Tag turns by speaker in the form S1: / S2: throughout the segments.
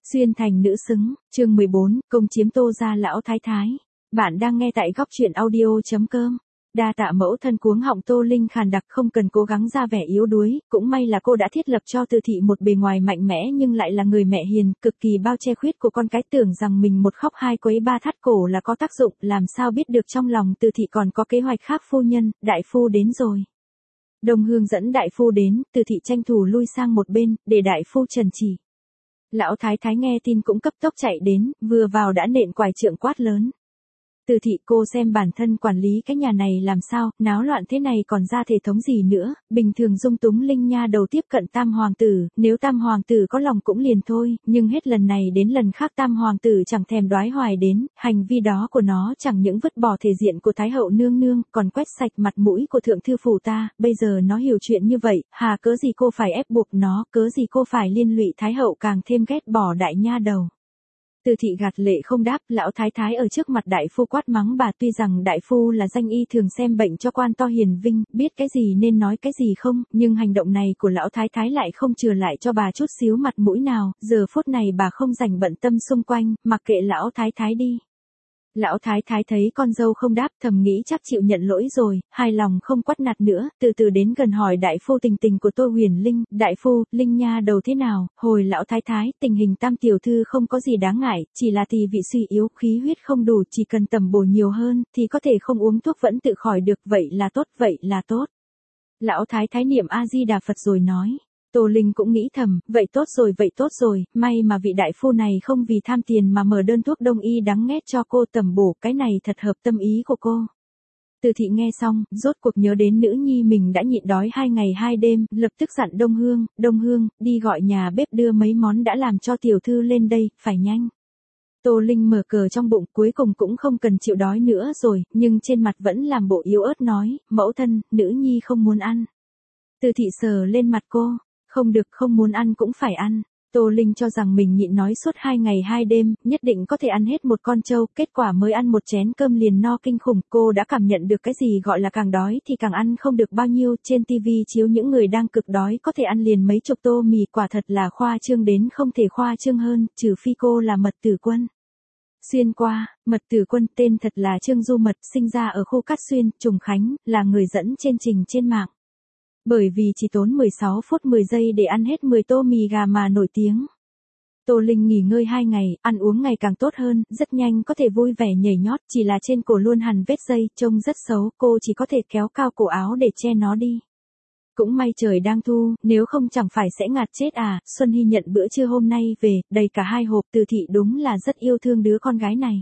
S1: Xuyên thành nữ xứng, chương 14, công chiếm Tô gia lão thái thái. Bạn đang nghe tại góc truyện audio.com. Đa tạ mẫu thân. Cuống họng Tô Linh khàn đặc, không cần cố gắng ra vẻ yếu đuối, cũng may là cô đã thiết lập cho Từ thị một bề ngoài mạnh mẽ nhưng lại là người mẹ hiền, cực kỳ bao che khuyết của con cái, tưởng rằng mình một khóc hai quấy ba thắt cổ là có tác dụng, làm sao biết được trong lòng Từ thị còn có kế hoạch khác. Phu nhân, đại phu đến rồi. Đông Hương dẫn đại phu đến, Từ thị tranh thủ lui sang một bên, để đại phu trần chỉ. Lão thái thái nghe tin cũng cấp tốc chạy đến, vừa vào đã nện quải trượng quát lớn. Từ thị, cô xem bản thân quản lý cái nhà này làm sao, náo loạn thế này còn ra thể thống gì nữa, bình thường dung túng Linh nha đầu tiếp cận Tam hoàng tử, nếu Tam hoàng tử có lòng cũng liền thôi, nhưng hết lần này đến lần khác Tam hoàng tử chẳng thèm đoái hoài đến, hành vi đó của nó chẳng những vứt bỏ thể diện của Thái hậu nương nương, còn quét sạch mặt mũi của thượng thư phủ ta, bây giờ nó hiểu chuyện như vậy, hà cớ gì cô phải ép buộc nó, cớ gì cô phải liên lụy Thái hậu càng thêm ghét bỏ đại nha đầu. Từ thị gạt lệ không đáp, lão thái thái ở trước mặt đại phu quát mắng bà, tuy rằng đại phu là danh y thường xem bệnh cho quan to hiền vinh, biết cái gì nên nói cái gì không, nhưng hành động này của lão thái thái lại không chừa lại cho bà chút xíu mặt mũi nào, giờ phút này bà không rảnh bận tâm xung quanh, mặc kệ lão thái thái đi. Lão thái thái thấy con dâu không đáp, thầm nghĩ chắc chịu nhận lỗi rồi, hài lòng không quát nạt nữa, từ từ đến gần hỏi đại phu tình tình của Tô Huyền Linh. Đại phu, Linh nha đầu thế nào? Hồi lão thái thái, tình hình Tam tiểu thư không có gì đáng ngại, chỉ là tỳ vị suy yếu, khí huyết không đủ, chỉ cần tầm bổ nhiều hơn thì có thể không uống thuốc vẫn tự khỏi được, vậy là tốt, vậy là tốt. Lão thái thái niệm A Di Đà Phật rồi nói. Tô Linh cũng nghĩ thầm, vậy tốt rồi, may mà vị đại phu này không vì tham tiền mà mở đơn thuốc đông y đắng nghét cho cô tầm bổ, cái này thật hợp tâm ý của cô. Từ thị nghe xong, rốt cuộc nhớ đến nữ nhi mình đã nhịn đói 2 ngày 2 đêm, lập tức dặn Đông Hương, đi gọi nhà bếp đưa mấy món đã làm cho tiểu thư lên đây, phải nhanh. Tô Linh mở cờ trong bụng, cuối cùng cũng không cần chịu đói nữa rồi, nhưng trên mặt vẫn làm bộ yếu ớt nói, mẫu thân, nữ nhi không muốn ăn. Từ thị sờ lên mặt cô. Không được, không muốn ăn cũng phải ăn. Tô Linh cho rằng mình nhịn nói suốt 2 ngày 2 đêm, nhất định có thể ăn hết một con trâu, kết quả mới ăn một chén cơm liền no kinh khủng, cô đã cảm nhận được cái gì gọi là càng đói thì càng ăn không được bao nhiêu, trên tivi chiếu những người đang cực đói có thể ăn liền mấy chục tô mì, quả thật là khoa trương đến không thể khoa trương hơn, trừ phi cô là Mật Tử Quân. Xuyên qua, Mật Tử Quân tên thật là Trương Du Mật, sinh ra ở khu Cát Xuyên, Trùng Khánh, là người dẫn trên trình trên mạng. Bởi vì chỉ tốn 16 phút 10 giây để ăn hết 10 tô mì gà mà nổi tiếng. Tô Linh nghỉ ngơi 2 ngày, ăn uống ngày càng tốt hơn, rất nhanh có thể vui vẻ nhảy nhót, chỉ là trên cổ luôn hằn vết dây, trông rất xấu, cô chỉ có thể kéo cao cổ áo để che nó đi. Cũng may trời đang thu, nếu không chẳng phải sẽ ngạt chết à. Xuân Hy nhận bữa trưa hôm nay về, đầy cả 2 hộp. Từ thị đúng là rất yêu thương đứa con gái này.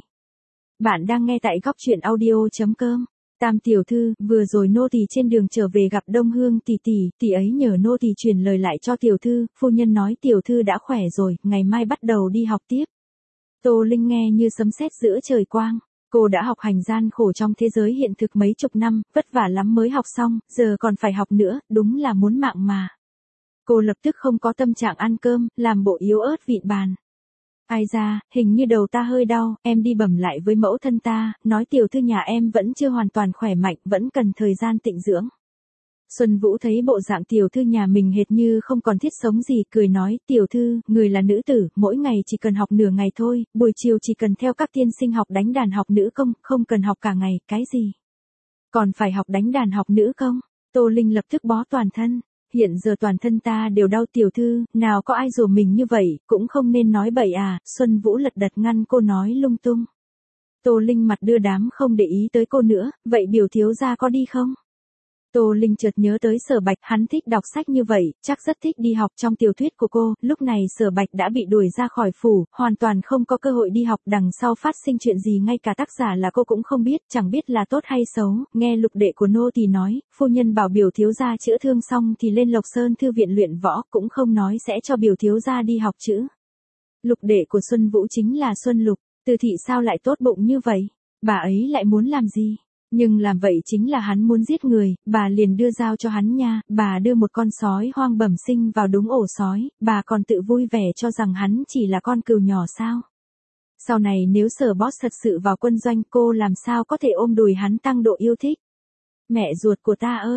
S1: Bạn đang nghe tại góc truyện audio.com. Tam tiểu thư, vừa rồi nô tỳ trên đường trở về gặp Đông Hương tỷ ấy nhờ nô tỳ truyền lời lại cho tiểu thư, phu nhân nói tiểu thư đã khỏe rồi, ngày mai bắt đầu đi học tiếp. Tô Linh nghe như sấm sét giữa trời quang, cô đã học hành gian khổ trong thế giới hiện thực mấy chục năm, vất vả lắm mới học xong, giờ còn phải học nữa, đúng là muốn mạng mà. Cô lập tức không có tâm trạng ăn cơm, làm bộ yếu ớt vịn bàn. Ai ra, hình như đầu ta hơi đau, em đi bẩm lại với mẫu thân ta, nói tiểu thư nhà em vẫn chưa hoàn toàn khỏe mạnh, vẫn cần thời gian tịnh dưỡng. Xuân Vũ thấy bộ dạng tiểu thư nhà mình hệt như không còn thiết sống gì, cười nói, tiểu thư, người là nữ tử, mỗi ngày chỉ cần học nửa ngày thôi, buổi chiều chỉ cần theo các tiên sinh học đánh đàn học nữ công, không cần học cả ngày, cái gì? Còn phải học đánh đàn học nữ công? Tô Linh lập tức bó toàn thân. Hiện giờ toàn thân ta đều đau tiểu thư, nào có ai rủ mình như vậy, cũng không nên nói bậy à. Xuân Vũ lật đật ngăn cô nói lung tung. Tô Linh mặt đưa đám không để ý tới cô nữa, vậy biểu thiếu gia có đi không? Tô Linh chợt nhớ tới Sở Bạch, hắn thích đọc sách như vậy, chắc rất thích đi học. Trong tiểu thuyết của cô, lúc này Sở Bạch đã bị đuổi ra khỏi phủ, hoàn toàn không có cơ hội đi học, đằng sau phát sinh chuyện gì ngay cả tác giả là cô cũng không biết, chẳng biết là tốt hay xấu. Nghe lục đệ của nô tỳ nói, phu nhân bảo biểu thiếu gia chữa thương xong thì lên Lộc Sơn thư viện luyện võ, cũng không nói sẽ cho biểu thiếu gia đi học chữ. Lục đệ của Xuân Vũ chính là Xuân Lục. Từ thị sao lại tốt bụng như vậy? Bà ấy lại muốn làm gì? Nhưng làm vậy chính là hắn muốn giết người, bà liền đưa dao cho hắn nha, bà đưa một con sói hoang bẩm sinh vào đúng ổ sói, bà còn tự vui vẻ cho rằng hắn chỉ là con cừu nhỏ sao. Sau này nếu Sở Boss thật sự vào quân doanh, cô làm sao có thể ôm đùi hắn tăng độ yêu thích. Mẹ ruột của ta ơi,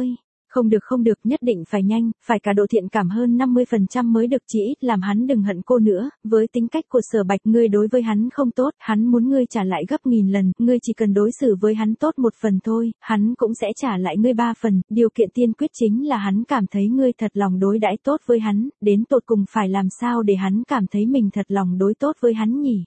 S1: Không được, nhất định phải nhanh, phải cả độ thiện cảm hơn 50% mới được, chỉ ít làm hắn đừng hận cô nữa, với tính cách của Sở Bạch ngươi đối với hắn không tốt, hắn muốn ngươi trả lại gấp nghìn lần, ngươi chỉ cần đối xử với hắn tốt một phần thôi, hắn cũng sẽ trả lại ngươi 3 phần, điều kiện tiên quyết chính là hắn cảm thấy ngươi thật lòng đối đãi tốt với hắn, đến tột cùng phải làm sao để hắn cảm thấy mình thật lòng đối tốt với hắn nhỉ?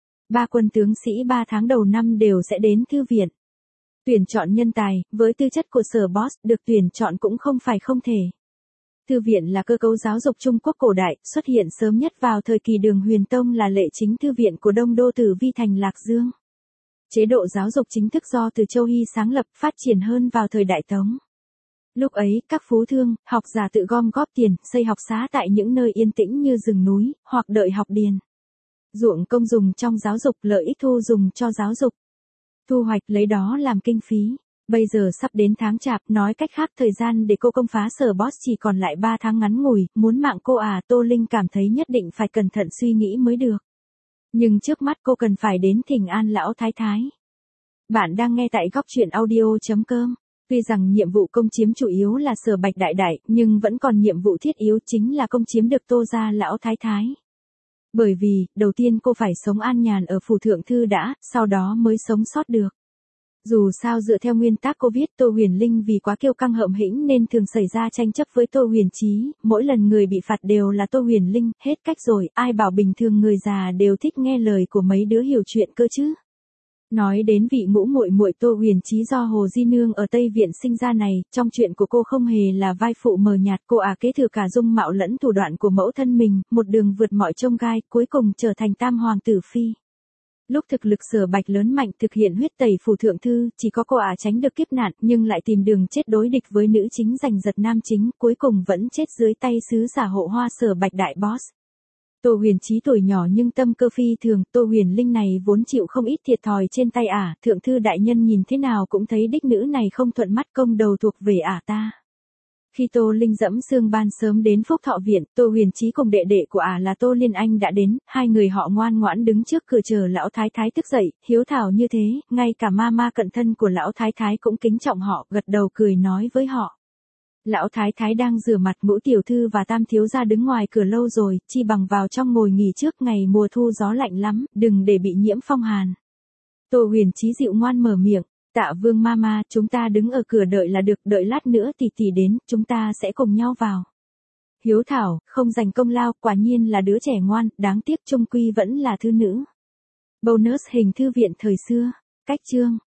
S1: 3 quân tướng sĩ 3 tháng đầu năm đều sẽ đến thư viện. Tuyển chọn nhân tài, với tư chất của Sở Boss, được tuyển chọn cũng không phải không thể. Thư viện là cơ cấu giáo dục Trung Quốc cổ đại, xuất hiện sớm nhất vào thời kỳ Đường Huyền Tông là lệ chính thư viện của Đông Đô Tử Vi thành Lạc Dương. Chế độ giáo dục chính thức do Từ Châu Hy sáng lập, phát triển hơn vào thời Đại Tống. Lúc ấy, các phú thương, học giả tự gom góp tiền, xây học xá tại những nơi yên tĩnh như rừng núi, hoặc đợi học điền. Ruộng công dùng trong giáo dục, lợi ích thu dùng cho giáo dục. Thu hoạch lấy đó làm kinh phí. Bây giờ sắp đến tháng Chạp, nói cách khác thời gian để cô công phá Sở Boss chỉ còn lại 3 tháng ngắn ngủi, muốn mạng cô à, Tô Linh cảm thấy nhất định phải cẩn thận suy nghĩ mới được. Nhưng trước mắt cô cần phải đến thỉnh an lão thái thái. Bạn đang nghe tại góc truyện audio.com. Tuy rằng nhiệm vụ công chiếm chủ yếu là Sở Bạch đại đại, nhưng vẫn còn nhiệm vụ thiết yếu chính là công chiếm được Tô gia lão thái thái. Bởi vì, đầu tiên cô phải sống an nhàn ở phủ thượng thư đã, sau đó mới sống sót được. Dù sao dựa theo nguyên tắc cô viết, Tô Huyền Linh vì quá kiêu căng hợm hĩnh nên thường xảy ra tranh chấp với Tô Huyền Chí, mỗi lần người bị phạt đều là Tô Huyền Linh, hết cách rồi, ai bảo bình thường người già đều thích nghe lời của mấy đứa hiểu chuyện cơ chứ. Nói đến vị ngũ muội muội Tô Huyền Chí do Hồ Di Nương ở Tây Viện sinh ra này, trong chuyện của cô không hề là vai phụ mờ nhạt, cô kế thừa cả dung mạo lẫn thủ đoạn của mẫu thân mình, một đường vượt mọi chông gai, cuối cùng trở thành tam hoàng tử phi. Lúc thực lực Sở Bạch lớn mạnh thực hiện huyết tẩy phủ thượng thư, chỉ có cô tránh được kiếp nạn, nhưng lại tìm đường chết đối địch với nữ chính giành giật nam chính, cuối cùng vẫn chết dưới tay sứ giả hộ hoa Sở Bạch đại boss. Tô Huyền Chí tuổi nhỏ nhưng tâm cơ phi thường, Tô Huyền Linh này vốn chịu không ít thiệt thòi trên tay thượng thư đại nhân nhìn thế nào cũng thấy đích nữ này không thuận mắt, công đầu thuộc về ta. Khi Tô Linh dẫm sương ban sớm đến Phúc Thọ Viện, Tô Huyền Chí cùng đệ đệ của là Tô Liên Anh đã đến, hai người họ ngoan ngoãn đứng trước cửa chờ lão thái thái thức dậy, hiếu thảo như thế, ngay cả ma cận thân của lão thái thái cũng kính trọng họ, gật đầu cười nói với họ. Lão thái thái đang rửa mặt, Ngũ tiểu thư và Tam thiếu gia đứng ngoài cửa lâu rồi, chi bằng vào trong ngồi nghỉ trước, ngày mùa thu gió lạnh lắm, đừng để bị nhiễm phong hàn. Tô Huyền Chí dịu ngoan mở miệng. Tạ Vương mama, chúng ta đứng ở cửa đợi là được, đợi lát nữa tỷ tỷ đến, chúng ta sẽ cùng nhau vào. Hiếu thảo, không giành công lao, quả nhiên là đứa trẻ ngoan, đáng tiếc trung quy vẫn là thư nữ. Bonus hình thư viện thời xưa, cách chương.